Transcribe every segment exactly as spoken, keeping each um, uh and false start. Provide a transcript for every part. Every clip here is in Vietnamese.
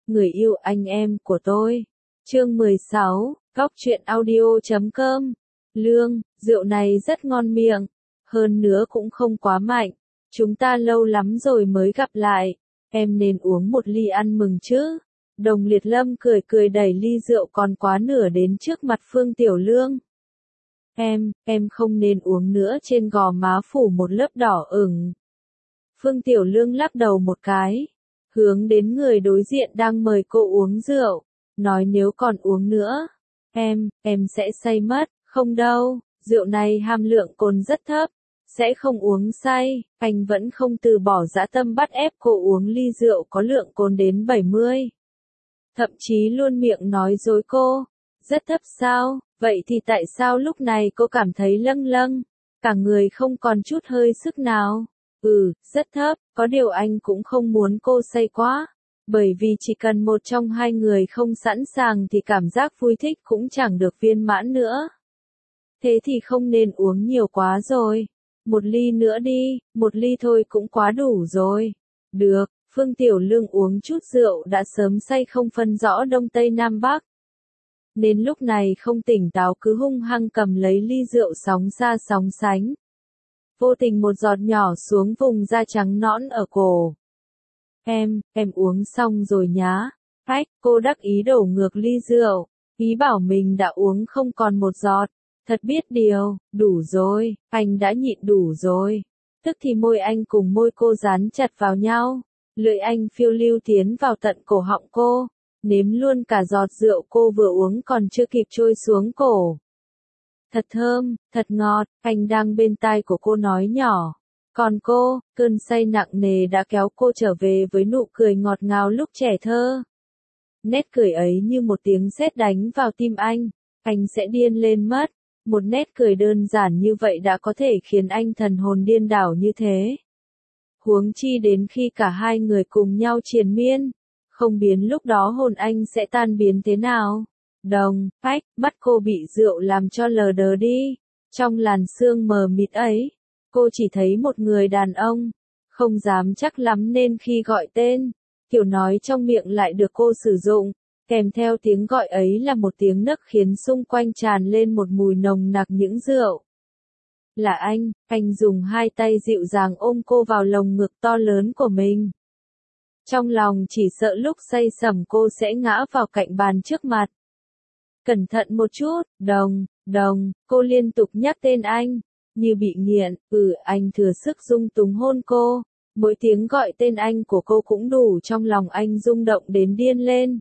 người yêu anh em của tôi. Chương mười sáu, Góc truyện audio chấm com. Lương, rượu này rất ngon miệng, hơn nữa cũng không quá mạnh. Chúng ta lâu lắm rồi mới gặp lại, em nên uống một ly ăn mừng chứ. Đồng Liệt Lâm cười cười đẩy ly rượu còn quá nửa đến trước mặt Phương Tiểu Lương. Em, em không nên uống nữa, trên gò má phủ một lớp đỏ ửng. Phương Tiểu Lương lắc đầu một cái, hướng đến người đối diện đang mời cô uống rượu, nói nếu còn uống nữa, em, em sẽ say mất. Không đâu, rượu này hàm lượng cồn rất thấp, sẽ không uống say. Anh vẫn không từ bỏ dã tâm bắt ép cô uống ly rượu có lượng cồn đến bảy mươi. Thậm chí luôn miệng nói dối cô. Rất thấp sao? Vậy thì tại sao lúc này cô cảm thấy lâng lâng, cả người không còn chút hơi sức nào? Ừ, rất thấp, có điều anh cũng không muốn cô say quá. Bởi vì chỉ cần một trong hai người không sẵn sàng thì cảm giác vui thích cũng chẳng được viên mãn nữa. Thế thì không nên uống nhiều quá rồi. Một ly nữa đi, một ly thôi cũng quá đủ rồi. Được, Phương Tiểu Lương uống chút rượu đã sớm say không phân rõ đông tây nam bắc. Nên lúc này không tỉnh táo cứ hung hăng cầm lấy ly rượu sóng xa sóng sánh. Vô tình một giọt nhỏ xuống vùng da trắng nõn ở cổ. Em, em uống xong rồi nhá. Ách, cô đắc ý đổ ngược ly rượu, ý bảo mình đã uống không còn một giọt. Thật biết điều, đủ rồi, anh đã nhịn đủ rồi. Tức thì môi anh cùng môi cô dán chặt vào nhau, lưỡi anh phiêu lưu tiến vào tận cổ họng cô, nếm luôn cả giọt rượu cô vừa uống còn chưa kịp trôi xuống cổ. Thật thơm, thật ngọt, anh đang bên tai của cô nói nhỏ. Còn cô, cơn say nặng nề đã kéo cô trở về với nụ cười ngọt ngào lúc trẻ thơ. Nét cười ấy như một tiếng sét đánh vào tim anh, anh sẽ điên lên mất. Một nét cười đơn giản như vậy đã có thể khiến anh thần hồn điên đảo như thế. Huống chi đến khi cả hai người cùng nhau triền miên, không biến lúc đó hồn anh sẽ tan biến thế nào. Đồng, phách, mắt cô bị rượu làm cho lờ đờ đi. Trong làn sương mờ mịt ấy, cô chỉ thấy một người đàn ông, không dám chắc lắm nên khi gọi tên, kiểu nói trong miệng lại được cô sử dụng. Kèm theo tiếng gọi ấy là một tiếng nấc khiến xung quanh tràn lên một mùi nồng nặc những rượu. Là anh, anh dùng hai tay dịu dàng ôm cô vào lồng ngực to lớn của mình. Trong lòng chỉ sợ lúc say sẩm cô sẽ ngã vào cạnh bàn trước mặt. Cẩn thận một chút, Đồng, Đồng, cô liên tục nhắc tên anh, như bị nghiện. Ừ, anh thừa sức dung túng hôn cô, mỗi tiếng gọi tên anh của cô cũng đủ trong lòng anh rung động đến điên lên.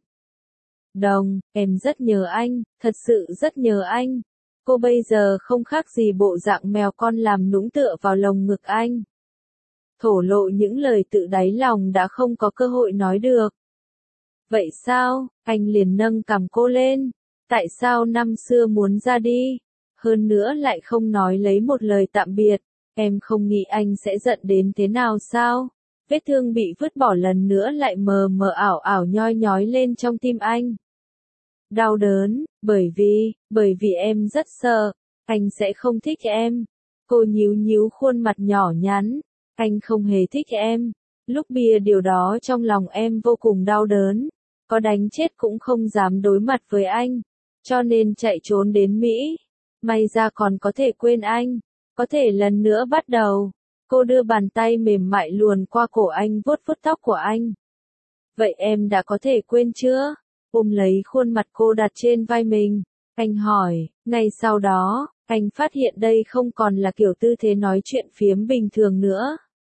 Đồng, em rất nhớ anh, thật sự rất nhớ anh. Cô bây giờ không khác gì bộ dạng mèo con làm nũng tựa vào lồng ngực anh. Thổ lộ những lời tự đáy lòng đã không có cơ hội nói được. Vậy sao, anh liền nâng cằm cô lên. Tại sao năm xưa muốn ra đi? Hơn nữa lại không nói lấy một lời tạm biệt. Em không nghĩ anh sẽ giận đến thế nào sao? Vết thương bị vứt bỏ lần nữa lại mờ mờ ảo ảo nhoi nhói lên trong tim anh. Đau đớn, bởi vì, bởi vì em rất sợ, anh sẽ không thích em. Cô nhíu nhíu khuôn mặt nhỏ nhắn, anh không hề thích em. Lúc bia điều đó trong lòng em vô cùng đau đớn, có đánh chết cũng không dám đối mặt với anh, cho nên chạy trốn đến Mỹ. May ra còn có thể quên anh, có thể lần nữa bắt đầu. Cô đưa bàn tay mềm mại luồn qua cổ anh vuốt vuốt tóc của anh. Vậy em đã có thể quên chưa? Ôm lấy khuôn mặt cô đặt trên vai mình, anh hỏi. Ngay sau đó, anh phát hiện đây không còn là kiểu tư thế nói chuyện phiếm bình thường nữa.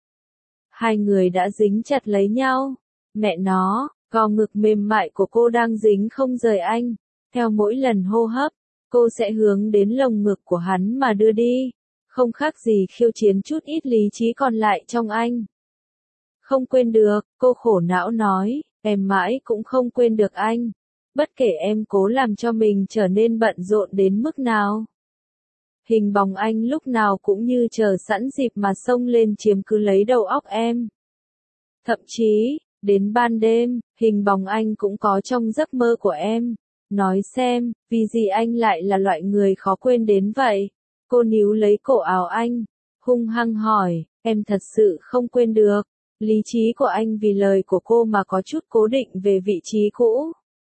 Hai người đã dính chặt lấy nhau. Mẹ nó, gò ngực mềm mại của cô đang dính không rời anh. Theo mỗi lần hô hấp, cô sẽ hướng đến lồng ngực của hắn mà đưa đi. Không khác gì khiêu chiến chút ít lý trí còn lại trong anh. Không quên được, cô khổ não nói, em mãi cũng không quên được anh. Bất kể em cố làm cho mình trở nên bận rộn đến mức nào. Hình bóng anh lúc nào cũng như chờ sẵn dịp mà xông lên chiếm cứ lấy đầu óc em. Thậm chí, đến ban đêm, hình bóng anh cũng có trong giấc mơ của em. Nói xem, vì gì anh lại là loại người khó quên đến vậy? Cô níu lấy cổ áo anh, hung hăng hỏi, em thật sự không quên được. Lý trí của anh vì lời của cô mà có chút cố định về vị trí cũ.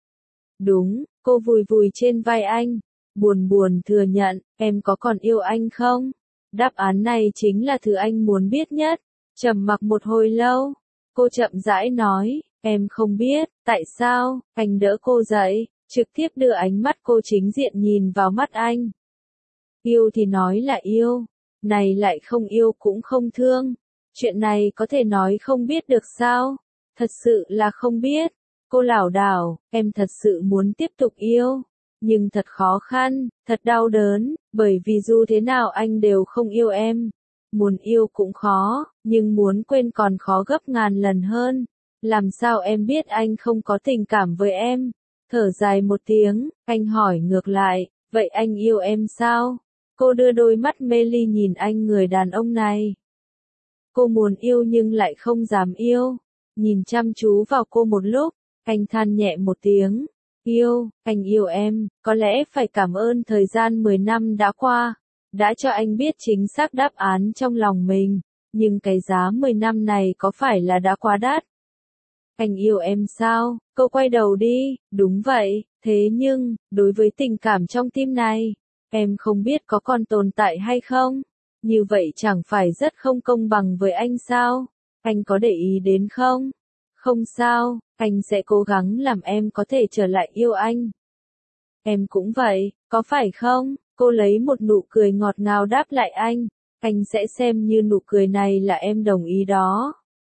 Đúng, cô vùi vùi trên vai anh, buồn buồn thừa nhận, em có còn yêu anh không? Đáp án này chính là thứ anh muốn biết nhất. Trầm mặc một hồi lâu, cô chậm rãi nói, em không biết, tại sao? Anh đỡ cô dậy, trực tiếp đưa ánh mắt cô chính diện nhìn vào mắt anh. Yêu thì nói là yêu, này lại không yêu cũng không thương. Chuyện này có thể nói không biết được sao? Thật sự là không biết. Cô lảo đảo, em thật sự muốn tiếp tục yêu. Nhưng thật khó khăn, thật đau đớn, bởi vì dù thế nào anh đều không yêu em. Muốn yêu cũng khó, nhưng muốn quên còn khó gấp ngàn lần hơn. Làm sao em biết anh không có tình cảm với em? Thở dài một tiếng, anh hỏi ngược lại, vậy anh yêu em sao? Cô đưa đôi mắt mê ly nhìn anh người đàn ông này. Cô muốn yêu nhưng lại không dám yêu. Nhìn chăm chú vào cô một lúc, anh than nhẹ một tiếng. Yêu, anh yêu em, có lẽ phải cảm ơn thời gian mười năm đã qua, đã cho anh biết chính xác đáp án trong lòng mình, nhưng cái giá mười năm này có phải là đã quá đắt? Anh yêu em sao? Cô quay đầu đi, đúng vậy, thế nhưng, đối với tình cảm trong tim này, em không biết có còn tồn tại hay không? Như vậy chẳng phải rất không công bằng với anh sao? Anh có để ý đến không? Không sao, anh sẽ cố gắng làm em có thể trở lại yêu anh. Em cũng vậy, có phải không? Cô lấy một nụ cười ngọt ngào đáp lại anh. Anh sẽ xem như nụ cười này là em đồng ý đó.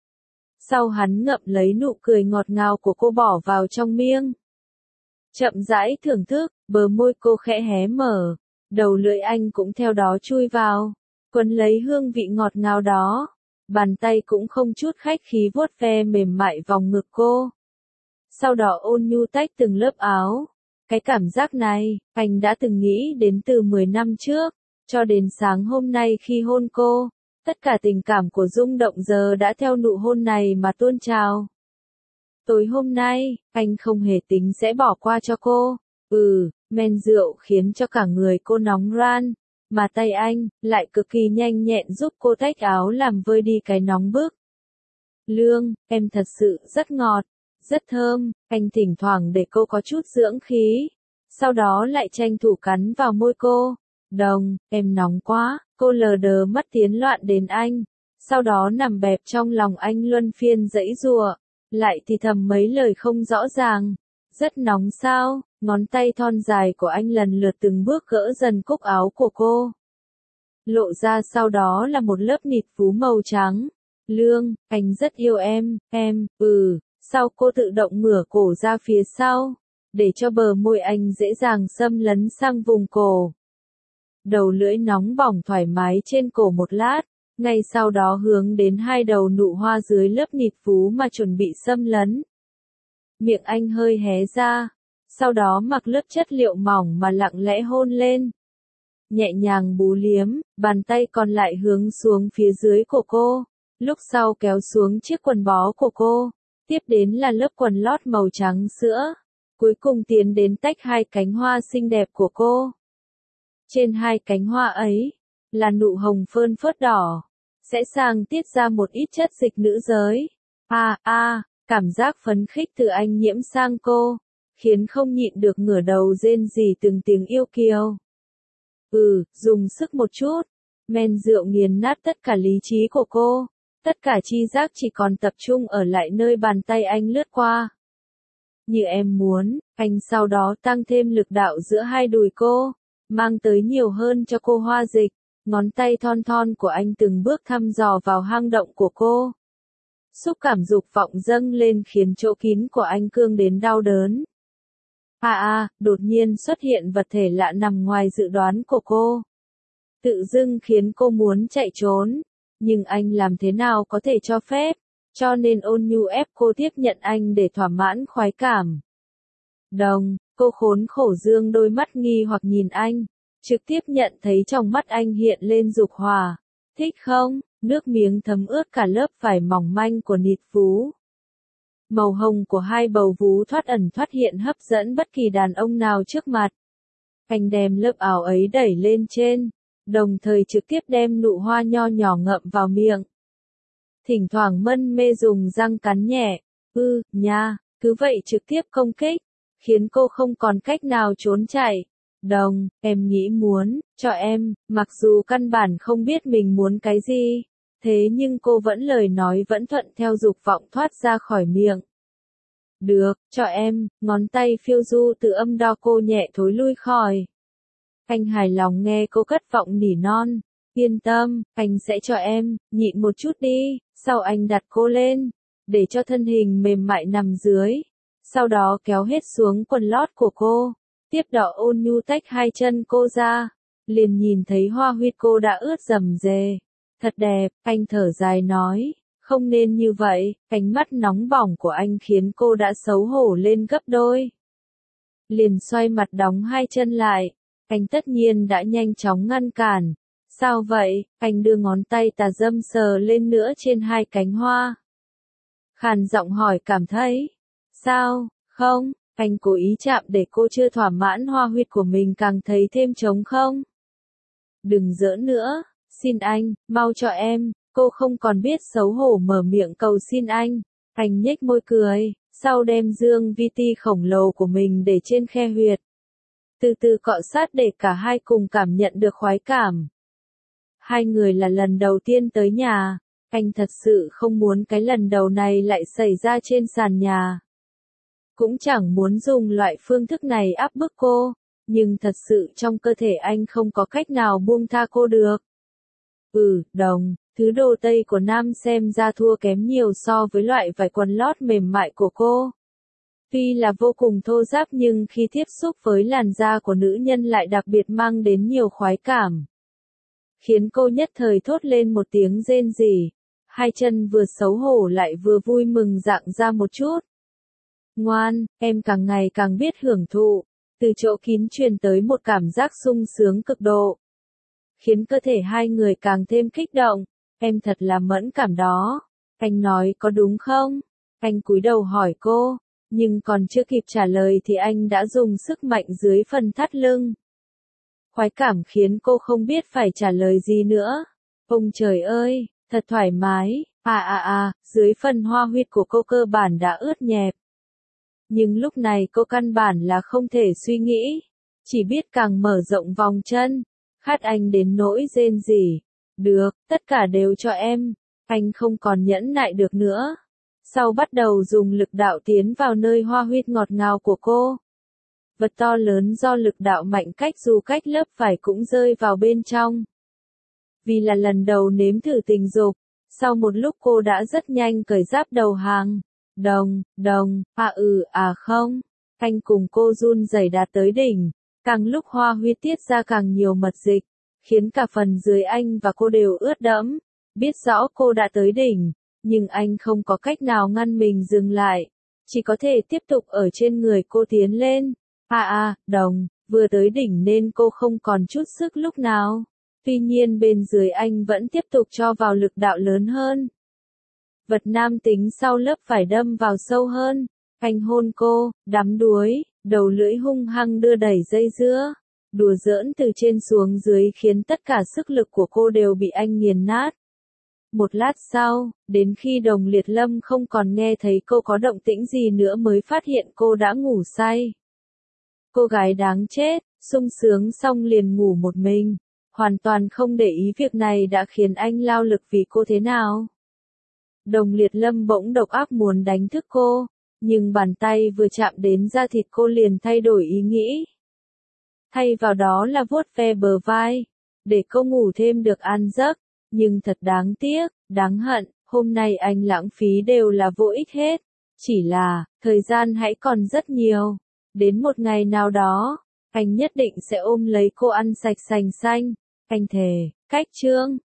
Sau hắn ngậm lấy nụ cười ngọt ngào của cô bỏ vào trong miệng. Chậm rãi thưởng thức, bờ môi cô khẽ hé mở. Đầu lưỡi anh cũng theo đó chui vào. Quấn lấy hương vị ngọt ngào đó. Bàn tay cũng không chút khách khí vuốt ve mềm mại vòng ngực cô. Sau đó ôn nhu tách từng lớp áo. Cái cảm giác này, anh đã từng nghĩ đến từ mười năm trước, cho đến sáng hôm nay khi hôn cô. Tất cả tình cảm của rung động giờ đã theo nụ hôn này mà tuôn trào. Tối hôm nay, anh không hề tính sẽ bỏ qua cho cô. Ừ, men rượu khiến cho cả người cô nóng ran. Mà tay anh, lại cực kỳ nhanh nhẹn giúp cô tách áo làm vơi đi cái nóng bức. Lương, em thật sự rất ngọt, rất thơm, anh thỉnh thoảng để cô có chút dưỡng khí. Sau đó lại tranh thủ cắn vào môi cô. Đồng, em nóng quá, cô lờ đờ mắt tiến loạn đến anh. Sau đó nằm bẹp trong lòng anh luân phiên giãy giụa, lại thì thầm mấy lời không rõ ràng. Rất nóng sao? Ngón tay thon dài của anh lần lượt từng bước gỡ dần cúc áo của cô. Lộ ra sau đó là một lớp nịt vú màu trắng. Lương, anh rất yêu em, em, ừ. Sau cô tự động ngửa cổ ra phía sau, để cho bờ môi anh dễ dàng xâm lấn sang vùng cổ. Đầu lưỡi nóng bỏng thoải mái trên cổ một lát, ngay sau đó hướng đến hai đầu nụ hoa dưới lớp nịt vú mà chuẩn bị xâm lấn. Miệng anh hơi hé ra, sau đó mặc lớp chất liệu mỏng mà lặng lẽ hôn lên. Nhẹ nhàng bú liếm, bàn tay còn lại hướng xuống phía dưới của cô, lúc sau kéo xuống chiếc quần bó của cô, tiếp đến là lớp quần lót màu trắng sữa, cuối cùng tiến đến tách hai cánh hoa xinh đẹp của cô. Trên hai cánh hoa ấy, là nụ hồng phơn phớt đỏ, sẽ sang tiết ra một ít chất dịch nữ giới. A a, cảm giác phấn khích từ anh nhiễm sang cô, khiến không nhịn được ngửa đầu rên rỉ từng tiếng yêu kiều. Ừ, dùng sức một chút, men rượu nghiền nát tất cả lý trí của cô, tất cả chi giác chỉ còn tập trung ở lại nơi bàn tay anh lướt qua. Như em muốn, anh sau đó tăng thêm lực đạo giữa hai đùi cô, mang tới nhiều hơn cho cô hoa dịch, ngón tay thon thon của anh từng bước thăm dò vào hang động của cô. Xúc cảm dục vọng dâng lên khiến chỗ kín của anh cương đến đau đớn. À à, đột nhiên xuất hiện vật thể lạ nằm ngoài dự đoán của cô. Tự dưng khiến cô muốn chạy trốn, nhưng anh làm thế nào có thể cho phép, cho nên ôn nhu ép cô tiếp nhận anh để thỏa mãn khoái cảm. Đồng, cô khốn khổ dương đôi mắt nghi hoặc nhìn anh, trực tiếp nhận thấy trong mắt anh hiện lên dục hỏa. Thích không? Nước miếng thấm ướt cả lớp vải mỏng manh của nịt vú. Màu hồng của hai bầu vú thoát ẩn thoát hiện hấp dẫn bất kỳ đàn ông nào trước mặt. Anh đem lớp áo ấy đẩy lên trên, đồng thời trực tiếp đem nụ hoa nho nhỏ ngậm vào miệng. thỉnh thoảng mân mê dùng răng cắn nhẹ, ư, nha, cứ vậy trực tiếp công kích, khiến cô không còn cách nào trốn chạy. Đồng, em nghĩ muốn, cho em, mặc dù căn bản không biết mình muốn cái gì, thế nhưng cô vẫn lời nói vẫn thuận theo dục vọng thoát ra khỏi miệng. Được, cho em, ngón tay phiêu du từ âm đo cô nhẹ thối lui khỏi. Anh hài lòng nghe cô cất vọng nỉ non, yên tâm, anh sẽ cho em, nhịn một chút đi, sau anh đặt cô lên, để cho thân hình mềm mại nằm dưới, sau đó kéo hết xuống quần lót của cô, tiếp đó ôn nhu tách hai chân cô ra, liền nhìn thấy hoa huyết cô đã ướt rầm rề. Thật đẹp, anh thở dài nói, không nên như vậy, ánh mắt nóng bỏng của anh khiến cô đã xấu hổ lên gấp đôi. Liền xoay mặt đóng hai chân lại, anh tất nhiên đã nhanh chóng ngăn cản. Sao vậy, anh đưa ngón tay tà dâm sờ lên nữa trên hai cánh hoa. Khàn giọng hỏi cảm thấy, sao, không, anh cố ý chạm để cô chưa thỏa mãn hoa huyết của mình càng thấy thêm trống không? Đừng giỡn nữa, xin anh, mau cho em, cô không còn biết xấu hổ mở miệng cầu xin anh. Anh nhếch môi cười, sau đem dương vi ti khổng lồ của mình để trên khe huyệt. Từ từ cọ sát để cả hai cùng cảm nhận được khoái cảm. Hai người là lần đầu tiên tới nhà, anh thật sự không muốn cái lần đầu này lại xảy ra trên sàn nhà. Cũng chẳng muốn dùng loại phương thức này áp bức cô, nhưng thật sự trong cơ thể anh không có cách nào buông tha cô được. Ừ, Đồng, thứ đồ tây của nam xem ra thua kém nhiều so với loại vải quần lót mềm mại của cô. Tuy là vô cùng thô ráp nhưng khi tiếp xúc với làn da của nữ nhân lại đặc biệt mang đến nhiều khoái cảm. Khiến cô nhất thời thốt lên một tiếng rên rỉ, hai chân vừa xấu hổ lại vừa vui mừng dạng ra một chút. Ngoan, em càng ngày càng biết hưởng thụ, từ chỗ kín truyền tới một cảm giác sung sướng cực độ. Khiến cơ thể hai người càng thêm kích động, em thật là mẫn cảm đó. Anh nói có đúng không? Anh cúi đầu hỏi cô, nhưng còn chưa kịp trả lời thì anh đã dùng sức mạnh dưới phần thắt lưng. Khoái cảm khiến cô không biết phải trả lời gì nữa. Ông trời ơi, thật thoải mái, à à à, dưới phần hoa huyệt của cô cơ bản đã ướt nhẹp. Nhưng lúc này cô căn bản là không thể suy nghĩ, chỉ biết càng mở rộng vòng chân, khát anh đến nỗi rên rỉ. Được, tất cả đều cho em, anh không còn nhẫn nại được nữa. Sau bắt đầu dùng lực đạo tiến vào nơi hoa huyệt ngọt ngào của cô. Vật to lớn do lực đạo mạnh cách dù cách lớp vải cũng rơi vào bên trong. Vì là lần đầu nếm thử tình dục, sau một lúc cô đã rất nhanh cởi giáp đầu hàng. Đồng, đồng, à ừ, à không. Anh cùng cô run rẩy đạt tới đỉnh, càng lúc hoa huyết tiết ra càng nhiều mật dịch, khiến cả phần dưới anh và cô đều ướt đẫm. Biết rõ cô đã tới đỉnh, nhưng anh không có cách nào ngăn mình dừng lại, chỉ có thể tiếp tục ở trên người cô tiến lên. À à, Đồng, vừa tới đỉnh nên cô không còn chút sức lúc nào. Tuy nhiên bên dưới anh vẫn tiếp tục cho vào lực đạo lớn hơn. Vật nam tính sau lớp phải đâm vào sâu hơn. Anh hôn cô, đắm đuối, đầu lưỡi hung hăng đưa đẩy dây dưa. Đùa giỡn từ trên xuống dưới khiến tất cả sức lực của cô đều bị anh nghiền nát. Một lát sau, đến khi Đồng Liệt Lâm không còn nghe thấy cô có động tĩnh gì nữa mới phát hiện cô đã ngủ say. Cô gái đáng chết, sung sướng xong liền ngủ một mình, hoàn toàn không để ý việc này đã khiến anh lao lực vì cô thế nào. Đồng Liệt Lâm bỗng độc ác muốn đánh thức cô, nhưng bàn tay vừa chạm đến da thịt cô liền thay đổi ý nghĩ. Thay vào đó là vuốt ve bờ vai, để cô ngủ thêm được an giấc, nhưng thật đáng tiếc, đáng hận, hôm nay anh lãng phí đều là vô ích hết. Chỉ là, thời gian hãy còn rất nhiều. Đến một ngày nào đó, anh nhất định sẽ ôm lấy cô ăn sạch sành xanh. Anh thề, cách chương.